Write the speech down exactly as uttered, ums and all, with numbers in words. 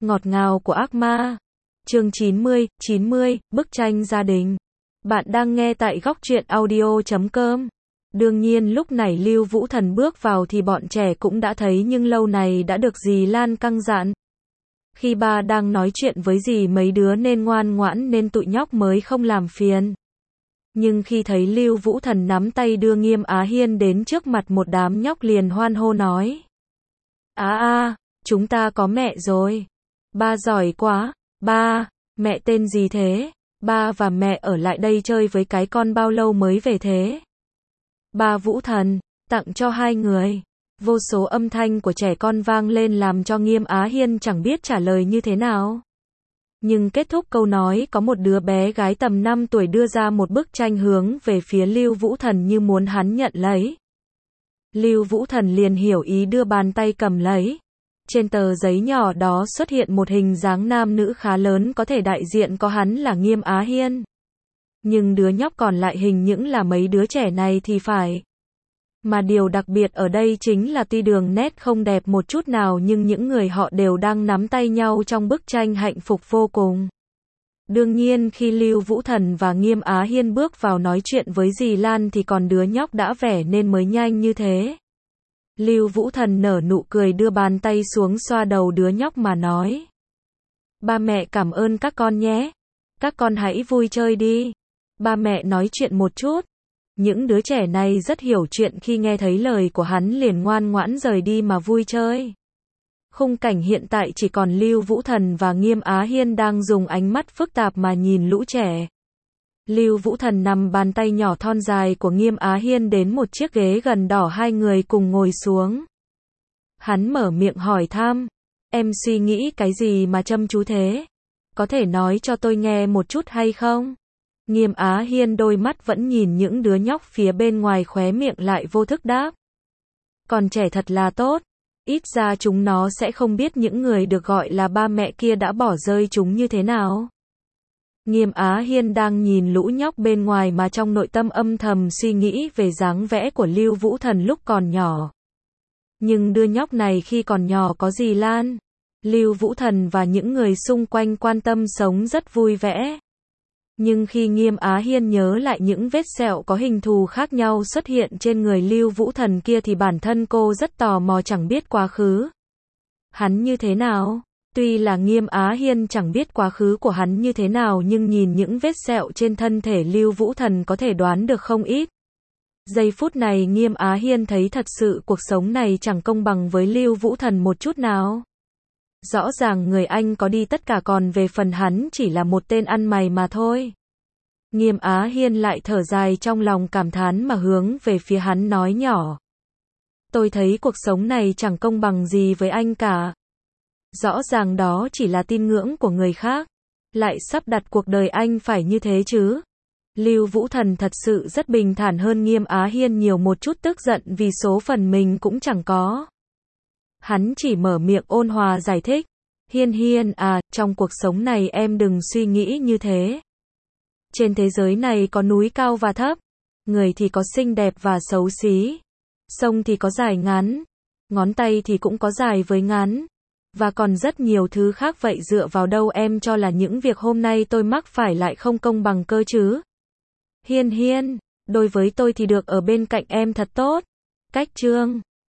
Ngọt ngào của ác ma. Chương chín mươi, chín mươi, bức tranh gia đình. Bạn đang nghe tại góc truyện audio chấm com. Đương nhiên lúc này Lưu Vũ Thần bước vào thì bọn trẻ cũng đã thấy, nhưng lâu này đã được dì Lan căn dặn. Khi ba đang nói chuyện với dì mấy đứa nên ngoan ngoãn nên tụi nhóc mới không làm phiền. Nhưng khi thấy Lưu Vũ Thần nắm tay đưa Nghiêm Á Hiên đến trước mặt một đám nhóc liền hoan hô nói: Á a, chúng ta có mẹ rồi. Ba giỏi quá. Ba, mẹ tên gì thế? Ba và mẹ ở lại đây chơi với cái con bao lâu mới về thế? Ba Vũ Thần, tặng cho hai người. Vô số âm thanh của trẻ con vang lên làm cho Nghiêm Á Hiên chẳng biết trả lời như thế nào. Nhưng kết thúc câu nói, có một đứa bé gái tầm năm tuổi đưa ra một bức tranh hướng về phía Lưu Vũ Thần như muốn hắn nhận lấy. Lưu Vũ Thần liền hiểu ý đưa bàn tay cầm lấy. Trên tờ giấy nhỏ đó xuất hiện một hình dáng nam nữ khá lớn, có thể đại diện có hắn là Nghiêm Á Hiên. Nhưng đứa nhóc còn lại hình những là mấy đứa trẻ này thì phải. Mà điều đặc biệt ở đây chính là tuy đường nét không đẹp một chút nào nhưng những người họ đều đang nắm tay nhau trong bức tranh hạnh phúc vô cùng. Đương nhiên khi Lưu Vũ Thần và Nghiêm Á Hiên bước vào nói chuyện với dì Lan thì còn đứa nhóc đã vẻ nên mới nhanh như thế. Lưu Vũ Thần nở nụ cười đưa bàn tay xuống xoa đầu đứa nhóc mà nói: Ba mẹ cảm ơn các con nhé. Các con hãy vui chơi đi. Ba mẹ nói chuyện một chút. Những đứa trẻ này rất hiểu chuyện, khi nghe thấy lời của hắn liền ngoan ngoãn rời đi mà vui chơi. Khung cảnh hiện tại chỉ còn Lưu Vũ Thần và Nghiêm Á Hiên đang dùng ánh mắt phức tạp mà nhìn lũ trẻ. Lưu Vũ Thần nằm bàn tay nhỏ thon dài của Nghiêm Á Hiên đến một chiếc ghế gần đỏ, hai người cùng ngồi xuống. Hắn mở miệng hỏi thăm: Em suy nghĩ cái gì mà chăm chú thế? Có thể nói cho tôi nghe một chút hay không? Nghiêm Á Hiên đôi mắt vẫn nhìn những đứa nhóc phía bên ngoài, khóe miệng lại vô thức đáp: Còn trẻ thật là tốt. Ít ra chúng nó sẽ không biết những người được gọi là ba mẹ kia đã bỏ rơi chúng như thế nào. Nghiêm Á Hiên đang nhìn lũ nhóc bên ngoài mà trong nội tâm âm thầm suy nghĩ về dáng vẻ của Lưu Vũ Thần lúc còn nhỏ. Nhưng đứa nhóc này khi còn nhỏ có dì Lan, Lưu Vũ Thần và những người xung quanh quan tâm sống rất vui vẻ. Nhưng khi Nghiêm Á Hiên nhớ lại những vết sẹo có hình thù khác nhau xuất hiện trên người Lưu Vũ Thần kia thì bản thân cô rất tò mò, chẳng biết quá khứ hắn như thế nào. Tuy là Nghiêm Á Hiên chẳng biết quá khứ của hắn như thế nào nhưng nhìn những vết sẹo trên thân thể Lưu Vũ Thần có thể đoán được không ít. Giây phút này Nghiêm Á Hiên thấy thật sự cuộc sống này chẳng công bằng với Lưu Vũ Thần một chút nào. Rõ ràng người anh có đi tất cả, còn về phần hắn chỉ là một tên ăn mày mà thôi. Nghiêm Á Hiên lại thở dài trong lòng, cảm thán mà hướng về phía hắn nói nhỏ: Tôi thấy cuộc sống này chẳng công bằng gì với anh cả. Rõ ràng đó chỉ là tín ngưỡng của người khác, lại sắp đặt cuộc đời anh phải như thế chứ. Lưu Vũ Thần thật sự rất bình thản hơn Nghiêm Á Hiên nhiều, một chút tức giận vì số phận mình cũng chẳng có. Hắn chỉ mở miệng ôn hòa giải thích: Hiên Hiên à, trong cuộc sống này em đừng suy nghĩ như thế. Trên thế giới này có núi cao và thấp, người thì có xinh đẹp và xấu xí, sông thì có dài ngắn, ngón tay thì cũng có dài với ngắn, và còn rất nhiều thứ khác. Vậy dựa vào đâu em cho là những việc hôm nay tôi mắc phải lại không công bằng cơ chứ? Hiên Hiên, đối với tôi thì được ở bên cạnh em thật tốt. Cách chương